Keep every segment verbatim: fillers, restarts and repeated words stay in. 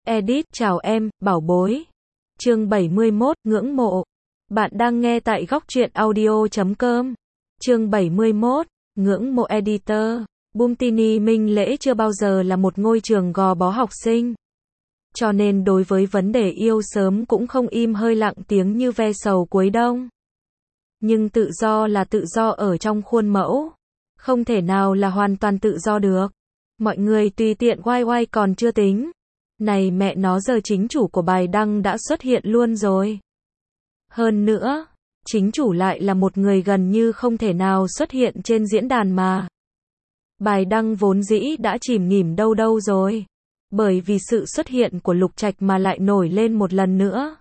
Edit, chào em, bảo bối. Chương bảy mươi mốt, ngưỡng mộ. Bạn đang nghe tại góc truyện audio chấm com. Chương bảy mươi mốt, ngưỡng mộ editor. Bumtini Minh Lễ chưa bao giờ là một ngôi trường gò bó học sinh. Cho nên đối với vấn đề yêu sớm cũng không im hơi lặng tiếng như ve sầu cuối đông. Nhưng tự do là tự do ở trong khuôn mẫu. Không thể nào là hoàn toàn tự do được. Mọi người tùy tiện oai oai còn chưa tính. Này mẹ nó giờ chính chủ của bài đăng đã xuất hiện luôn rồi. Hơn nữa, chính chủ lại là một người gần như không thể nào xuất hiện trên diễn đàn mà. Bài đăng vốn dĩ đã chìm nghỉm đâu đâu rồi. Bởi vì sự xuất hiện của Lục Trạch mà lại nổi lên một lần nữa.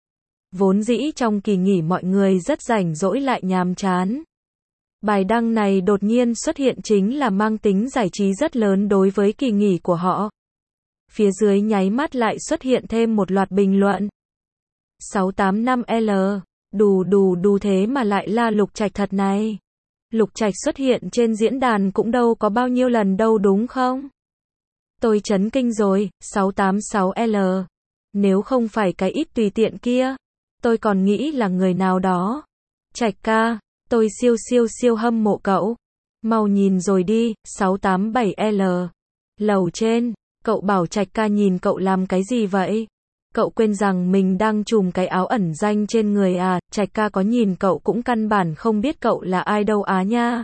Vốn dĩ trong kỳ nghỉ mọi người rất rảnh rỗi lại nhàm chán. Bài đăng này đột nhiên xuất hiện chính là mang tính giải trí rất lớn đối với kỳ nghỉ của họ. Phía dưới nháy mắt lại xuất hiện thêm một loạt bình luận. sáu tám năm L, đù đù đù thế mà lại là Lục Trạch thật này. Lục Trạch xuất hiện trên diễn đàn cũng đâu có bao nhiêu lần đâu đúng không? Tôi chấn kinh rồi, sáu tám sáu L. Nếu không phải cái ít tùy tiện kia, tôi còn nghĩ là người nào đó. Trạch ca, tôi siêu siêu siêu hâm mộ cậu. Mau nhìn rồi đi, sáu tám bảy L. Lầu trên, cậu bảo Trạch ca nhìn cậu làm cái gì vậy? Cậu quên rằng mình đang trùm cái áo ẩn danh trên người à, Trạch ca có nhìn cậu cũng căn bản không biết cậu là ai đâu á nha.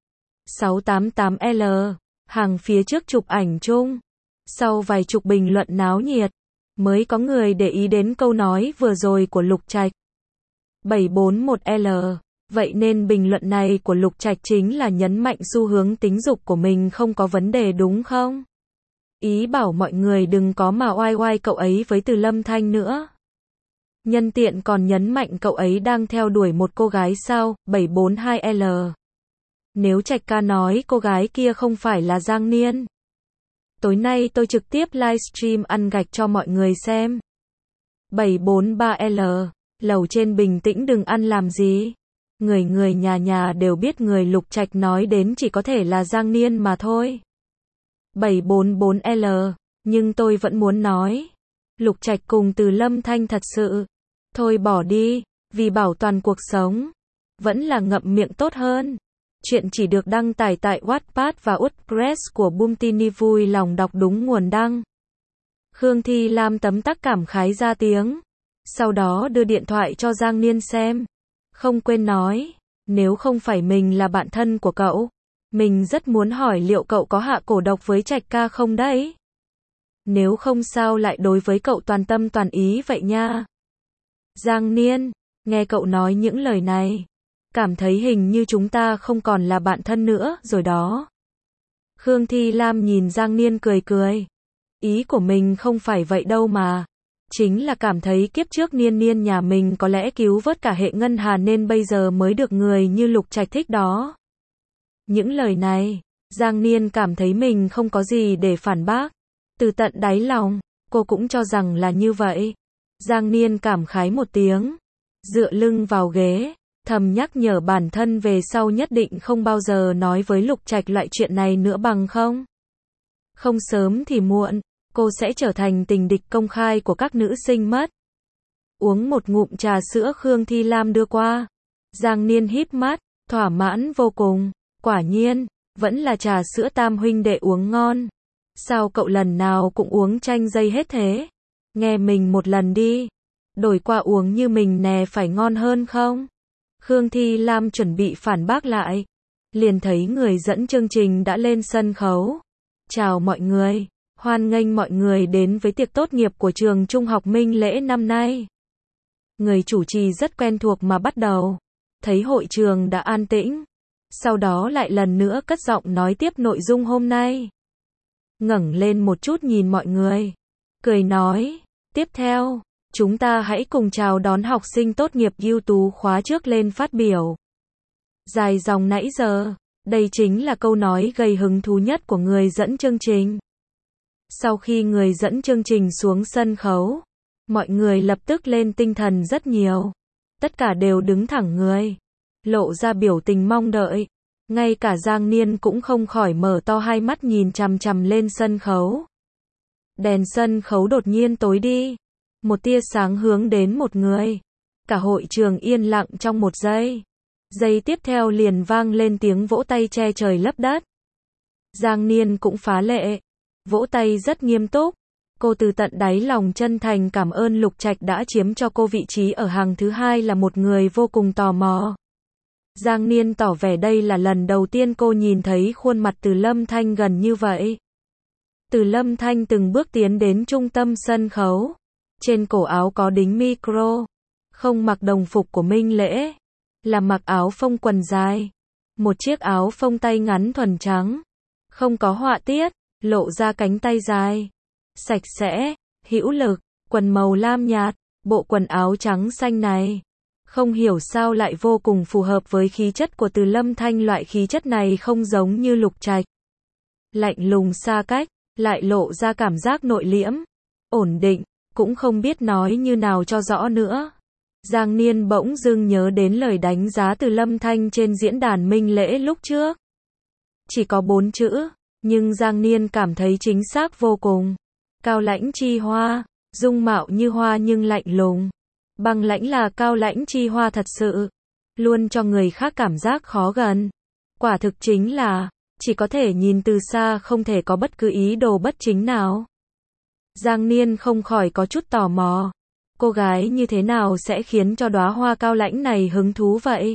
sáu tám tám L. Hàng phía trước chụp ảnh chung. Sau vài chục bình luận náo nhiệt, mới có người để ý đến câu nói vừa rồi của Lục Trạch. bảy bốn mốt L. Vậy nên bình luận này của Lục Trạch chính là nhấn mạnh xu hướng tính dục của mình không có vấn đề đúng không? Ý bảo mọi người đừng có mà oai oai cậu ấy với Từ Lâm Thanh nữa. Nhân tiện còn nhấn mạnh cậu ấy đang theo đuổi một cô gái sao, bảy bốn hai L. Nếu Trạch ca nói cô gái kia không phải là Giang Niên. Tối nay tôi trực tiếp livestream ăn gạch cho mọi người xem. bảy bốn ba L. Lầu trên bình tĩnh đừng ăn làm gì. Người người nhà nhà đều biết người Lục Trạch nói đến chỉ có thể là Giang Niên mà thôi. bảy bốn bốn L. Nhưng tôi vẫn muốn nói. Lục Trạch cùng Từ Lâm Thanh thật sự. Thôi bỏ đi, vì bảo toàn cuộc sống. Vẫn là ngậm miệng tốt hơn. Chuyện chỉ được đăng tải tại Wattpad và WordPress của Bumtini vui lòng đọc đúng nguồn đăng. Khương Thi Lam tấm tắc cảm khái ra tiếng. Sau đó đưa điện thoại cho Giang Niên xem. Không quên nói, nếu không phải mình là bạn thân của cậu, mình rất muốn hỏi liệu cậu có hạ cổ độc với Trạch ca không đấy? Nếu không sao lại đối với cậu toàn tâm toàn ý vậy nha. Giang Niên, nghe cậu nói những lời này, cảm thấy hình như chúng ta không còn là bạn thân nữa rồi đó. Khương Thi Lam nhìn Giang Niên cười cười. Ý của mình không phải vậy đâu mà. Chính là cảm thấy kiếp trước Niên Niên nhà mình có lẽ cứu vớt cả hệ ngân hà nên bây giờ mới được người như Lục Trạch thích đó. Những lời này, Giang Niên cảm thấy mình không có gì để phản bác. Từ tận đáy lòng, cô cũng cho rằng là như vậy. Giang Niên cảm khái một tiếng, dựa lưng vào ghế, thầm nhắc nhở bản thân về sau nhất định không bao giờ nói với Lục Trạch loại chuyện này nữa bằng không. Không sớm thì muộn, cô sẽ trở thành tình địch công khai của các nữ sinh mất. Uống một ngụm trà sữa Khương Thi Lam đưa qua. Giang Niên híp mắt, thỏa mãn vô cùng. Quả nhiên, vẫn là trà sữa Tam huynh đệ uống ngon. Sao cậu lần nào cũng uống chanh dây hết thế? Nghe mình một lần đi. Đổi qua uống như mình nè phải ngon hơn không? Khương Thi Lam chuẩn bị phản bác lại. Liền thấy người dẫn chương trình đã lên sân khấu. Chào mọi người. Hoan nghênh mọi người đến với tiệc tốt nghiệp của trường Trung học Minh Lễ năm nay. Người chủ trì rất quen thuộc mà bắt đầu. Thấy hội trường đã an tĩnh. Sau đó lại lần nữa cất giọng nói tiếp nội dung hôm nay. Ngẩng lên một chút nhìn mọi người. Cười nói. Tiếp theo, chúng ta hãy cùng chào đón học sinh tốt nghiệp ưu tú khóa trước lên phát biểu. Dài dòng nãy giờ, đây chính là câu nói gây hứng thú nhất của người dẫn chương trình. Sau khi người dẫn chương trình xuống sân khấu, mọi người lập tức lên tinh thần rất nhiều. Tất cả đều đứng thẳng người, lộ ra biểu tình mong đợi. Ngay cả Giang Niên cũng không khỏi mở to hai mắt nhìn chằm chằm lên sân khấu. Đèn sân khấu đột nhiên tối đi. Một tia sáng hướng đến một người. Cả hội trường yên lặng trong một giây. Giây tiếp theo liền vang lên tiếng vỗ tay che trời lấp đất. Giang Niên cũng phá lệ. Vỗ tay rất nghiêm túc. Cô từ tận đáy lòng chân thành cảm ơn Lục Trạch đã chiếm cho cô vị trí ở hàng thứ hai, là một người vô cùng tò mò. Giang Niên tỏ vẻ đây là lần đầu tiên cô nhìn thấy khuôn mặt Từ Lâm Thanh gần như vậy. Từ Lâm Thanh từng bước tiến đến trung tâm sân khấu. Trên cổ áo có đính micro. Không mặc đồng phục của Minh Lễ. Là mặc áo phông quần dài. Một chiếc áo phông tay ngắn thuần trắng. Không có họa tiết, lộ ra cánh tay dài. Sạch sẽ, hữu lực, quần màu lam nhạt. Bộ quần áo trắng xanh này. Không hiểu sao lại vô cùng phù hợp với khí chất của Từ Lâm Thanh, loại khí chất này không giống như Lục Trạch. Lạnh lùng xa cách, lại lộ ra cảm giác nội liễm, ổn định, cũng không biết nói như nào cho rõ nữa. Giang Niên bỗng dưng nhớ đến lời đánh giá Từ Lâm Thanh trên diễn đàn Minh Lễ lúc trước. Chỉ có bốn chữ, nhưng Giang Niên cảm thấy chính xác vô cùng. Cao lãnh chi hoa, dung mạo như hoa nhưng lạnh lùng. Băng lãnh là cao lãnh chi hoa thật sự, luôn cho người khác cảm giác khó gần. Quả thực chính là, chỉ có thể nhìn từ xa, không thể có bất cứ ý đồ bất chính nào. Giang Niên không khỏi có chút tò mò. Cô gái như thế nào sẽ khiến cho đóa hoa cao lãnh này hứng thú vậy?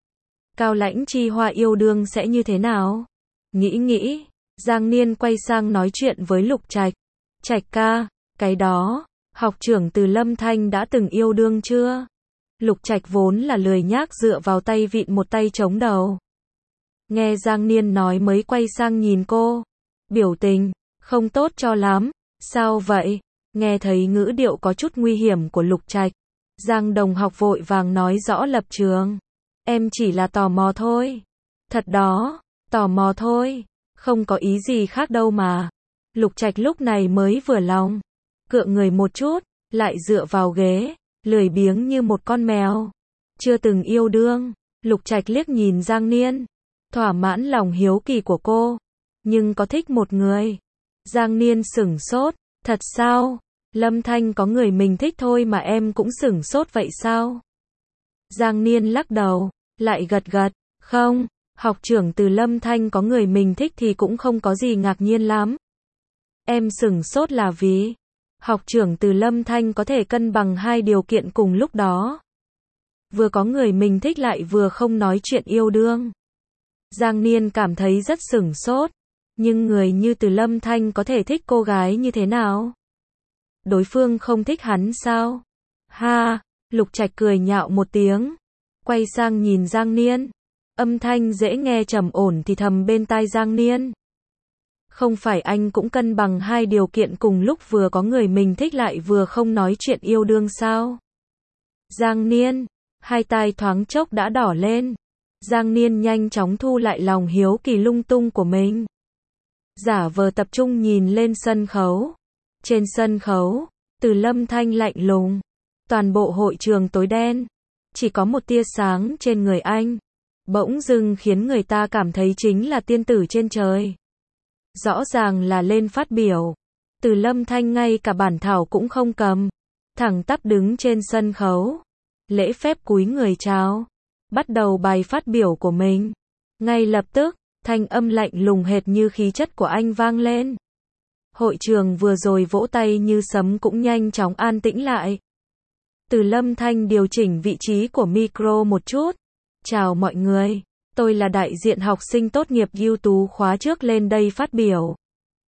Cao lãnh chi hoa yêu đương sẽ như thế nào? Nghĩ nghĩ, Giang Niên quay sang nói chuyện với Lục Trạch. Trạch ca, cái đó, học trưởng Từ Lâm Thanh đã từng yêu đương chưa? Lục Trạch vốn là lười nhác dựa vào tay vịn một tay chống đầu. Nghe Giang Niên nói mới quay sang nhìn cô. Biểu tình, không tốt cho lắm. Sao vậy? Nghe thấy ngữ điệu có chút nguy hiểm của Lục Trạch. Giang đồng học vội vàng nói rõ lập trường. Em chỉ là tò mò thôi. Thật đó, tò mò thôi. Không có ý gì khác đâu mà. Lục Trạch lúc này mới vừa lòng. Cựa người một chút, lại dựa vào ghế, lười biếng như một con mèo. Chưa từng yêu đương. Lục Trạch liếc nhìn Giang Niên. Thỏa mãn lòng hiếu kỳ của cô. Nhưng có thích một người. Giang Niên sửng sốt. Thật sao? Lâm Thanh có người mình thích thôi mà em cũng sửng sốt vậy sao? Giang Niên lắc đầu, lại gật gật. Không, học trưởng Từ Lâm Thanh có người mình thích thì cũng không có gì ngạc nhiên lắm. Em sửng sốt là vì học trưởng Từ Lâm Thanh có thể cân bằng hai điều kiện cùng lúc đó. Vừa có người mình thích lại vừa không nói chuyện yêu đương. Giang Niên cảm thấy rất sửng sốt. Nhưng người như Từ Lâm Thanh có thể thích cô gái như thế nào? Đối phương không thích hắn sao? Ha, Lục Trạch cười nhạo một tiếng. Quay sang nhìn Giang Niên. Âm thanh dễ nghe trầm ổn thì thầm bên tai Giang Niên. Không phải anh cũng cân bằng hai điều kiện cùng lúc, vừa có người mình thích lại vừa không nói chuyện yêu đương sao? Giang Niên, hai tai thoáng chốc đã đỏ lên. Giang Niên nhanh chóng thu lại lòng hiếu kỳ lung tung của mình. Giả vờ tập trung nhìn lên sân khấu. Trên sân khấu, Từ Lâm Thanh lạnh lùng. Toàn bộ hội trường tối đen. Chỉ có một tia sáng trên người anh. Bỗng dưng khiến người ta cảm thấy chính là tiên tử trên trời. Rõ ràng là lên phát biểu. Từ Lâm Thanh ngay cả bản thảo cũng không cầm. Thẳng tắp đứng trên sân khấu. Lễ phép cúi người chào. Bắt đầu bài phát biểu của mình. Ngay lập tức, thanh âm lạnh lùng hệt như khí chất của anh vang lên. Hội trường vừa rồi vỗ tay như sấm cũng nhanh chóng an tĩnh lại. Từ Lâm Thanh điều chỉnh vị trí của micro một chút. Chào mọi người, tôi là đại diện học sinh tốt nghiệp ưu tú khóa trước lên đây phát biểu.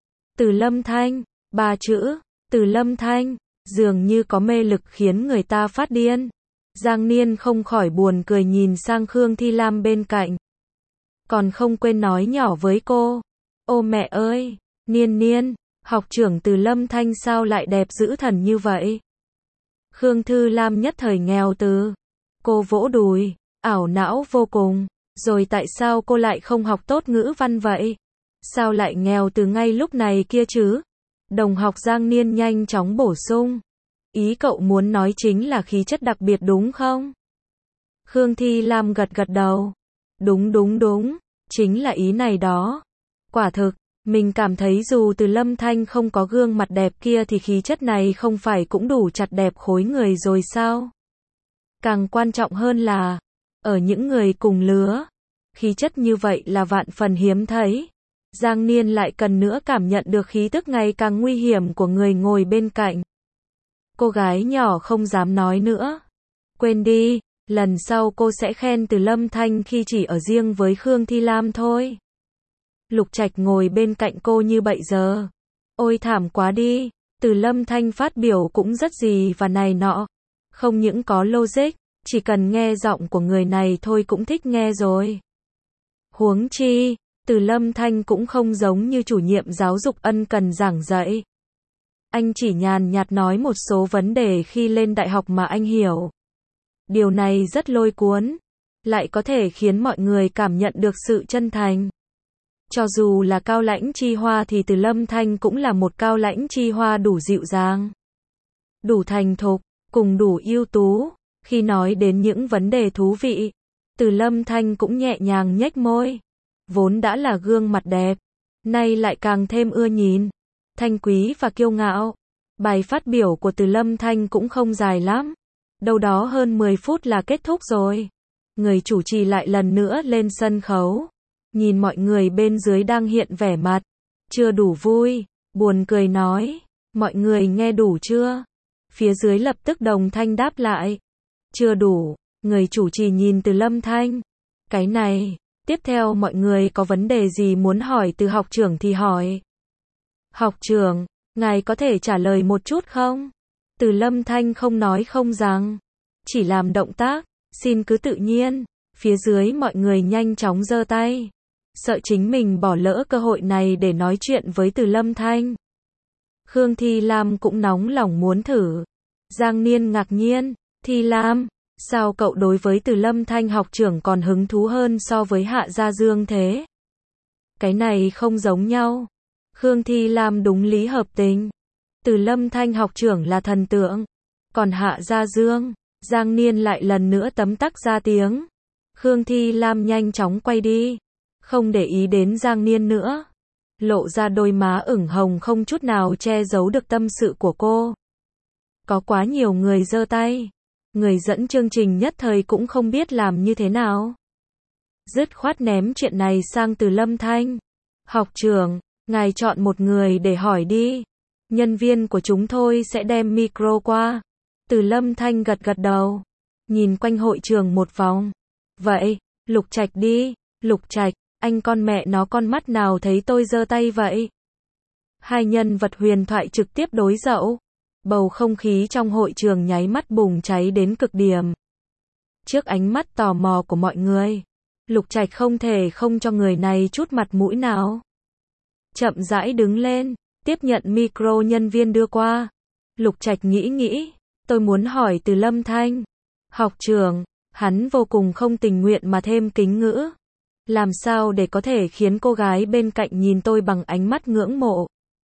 Từ Lâm Thanh, ba chữ, Từ Lâm Thanh, dường như có mê lực khiến người ta phát điên. Giang Niên không khỏi buồn cười nhìn sang Khương Thi Lam bên cạnh. Còn không quên nói nhỏ với cô. Ô mẹ ơi, Niên Niên, học trưởng Từ Lâm Thanh sao lại đẹp dữ thần như vậy? Khương Thư Lam nhất thời nghèo từ. Cô vỗ đùi, ảo não vô cùng. Rồi tại sao cô lại không học tốt ngữ văn vậy? Sao lại nghèo từ ngay lúc này kia chứ? Đồng học Giang Niên nhanh chóng bổ sung. Ý cậu muốn nói chính là khí chất đặc biệt đúng không? Khương Thi Lam gật gật đầu. Đúng đúng đúng, chính là ý này đó. Quả thực, Mình cảm thấy dù Từ Lâm Thanh không có gương mặt đẹp kia thì khí chất này không phải cũng đủ chặt đẹp khối người rồi sao? Càng quan trọng hơn là, ở những người cùng lứa, khí chất như vậy là vạn phần hiếm thấy. Giang Niên lại cần nữa cảm nhận được khí tức ngày càng nguy hiểm của người ngồi bên cạnh. Cô gái nhỏ không dám nói nữa. Quên đi, lần sau cô sẽ khen Từ Lâm Thanh khi chỉ ở riêng với Khương Thi Lam thôi. Lục Trạch ngồi bên cạnh cô như bây giờ. Ôi thảm quá đi, Từ Lâm Thanh phát biểu cũng rất gì và này nọ. Không những có logic, chỉ cần nghe giọng của người này thôi cũng thích nghe rồi. Huống chi, Từ Lâm Thanh cũng không giống như chủ nhiệm giáo dục ân cần giảng dạy. Anh chỉ nhàn nhạt nói một số vấn đề khi lên đại học mà anh hiểu. Điều này rất lôi cuốn, lại có thể khiến mọi người cảm nhận được sự chân thành. Cho dù là Cao Lãnh Chi Hoa thì Từ Lâm Thanh cũng là một Cao Lãnh Chi Hoa đủ dịu dàng, đủ thành thục, cùng đủ ưu tú. Khi nói đến những vấn đề thú vị, Từ Lâm Thanh cũng nhẹ nhàng nhếch môi. Vốn đã là gương mặt đẹp, nay lại càng thêm ưa nhìn, thanh quý và kiêu ngạo. Bài phát biểu của Từ Lâm Thanh cũng không dài lắm, đâu đó hơn mười phút là kết thúc rồi. Người chủ trì lại lần nữa lên sân khấu, nhìn mọi người bên dưới đang hiện vẻ mặt chưa đủ vui, buồn cười nói, mọi người nghe đủ chưa? Phía dưới lập tức đồng thanh đáp lại, chưa đủ. Người chủ trì nhìn Từ Lâm Thanh, cái này, tiếp theo mọi người có vấn đề gì muốn hỏi từ học trưởng thì hỏi. Học trưởng, ngài có thể trả lời một chút không? Từ Lâm Thanh không nói không rằng, chỉ làm động tác, xin cứ tự nhiên. Phía dưới mọi người nhanh chóng giơ tay, sợ chính mình bỏ lỡ cơ hội này để nói chuyện với Từ Lâm Thanh. Khương Thi Lam cũng nóng lòng muốn thử. Giang Niên ngạc nhiên, Thi Lam, sao cậu đối với Từ Lâm Thanh học trưởng còn hứng thú hơn so với Hạ Gia Dương thế? Cái này không giống nhau. Khương Thi Lam đúng lý hợp tình. Từ Lâm Thanh học trưởng là thần tượng, còn Hạ Gia Dương, Giang Niên lại lần nữa tấm tắc ra tiếng. Khương Thi Lam nhanh chóng quay đi, không để ý đến Giang Niên nữa, lộ ra đôi má ửng hồng không chút nào che giấu được tâm sự của cô. Có quá nhiều người giơ tay, người dẫn chương trình nhất thời cũng không biết làm như thế nào. Dứt khoát ném chuyện này sang Từ Lâm Thanh. Học trưởng, ngài chọn một người để hỏi đi. Nhân viên của chúng tôi sẽ đem micro qua. Từ Lâm Thanh gật gật đầu, nhìn quanh hội trường một vòng. Vậy, Lục Trạch đi. Lục Trạch, anh con mẹ nó con mắt nào thấy tôi giơ tay vậy? Hai nhân vật huyền thoại trực tiếp đối dẫu. Bầu không khí trong hội trường nháy mắt bùng cháy đến cực điểm. Trước ánh mắt tò mò của mọi người, Lục Trạch không thể không cho người này chút mặt mũi nào. Chậm rãi đứng lên, tiếp nhận micro nhân viên đưa qua. Lục Trạch nghĩ nghĩ, tôi muốn hỏi Từ Lâm Thanh. Học trưởng, hắn vô cùng không tình nguyện mà thêm kính ngữ. Làm sao để có thể khiến cô gái bên cạnh nhìn tôi bằng ánh mắt ngưỡng mộ?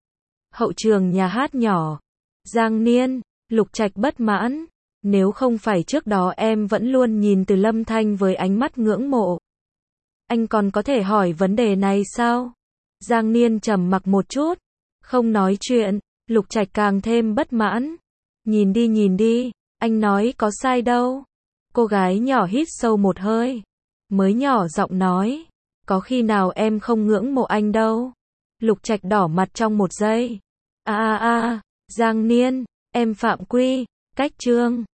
Hậu trường nhà hát nhỏ. Giang Niên, Lục Trạch bất mãn. Nếu không phải trước đó em vẫn luôn nhìn Từ Lâm Thanh với ánh mắt ngưỡng mộ, anh còn có thể hỏi vấn đề này sao? Giang Niên trầm mặc một chút, không nói chuyện. Lục Trạch càng thêm bất mãn. Nhìn đi nhìn đi, anh nói có sai đâu. Cô gái nhỏ hít sâu một hơi, mới nhỏ giọng nói, có khi nào em không ngưỡng mộ anh đâu. Lục Trạch đỏ mặt trong một giây. A a a, Giang Niên, em phạm quy, cách chương.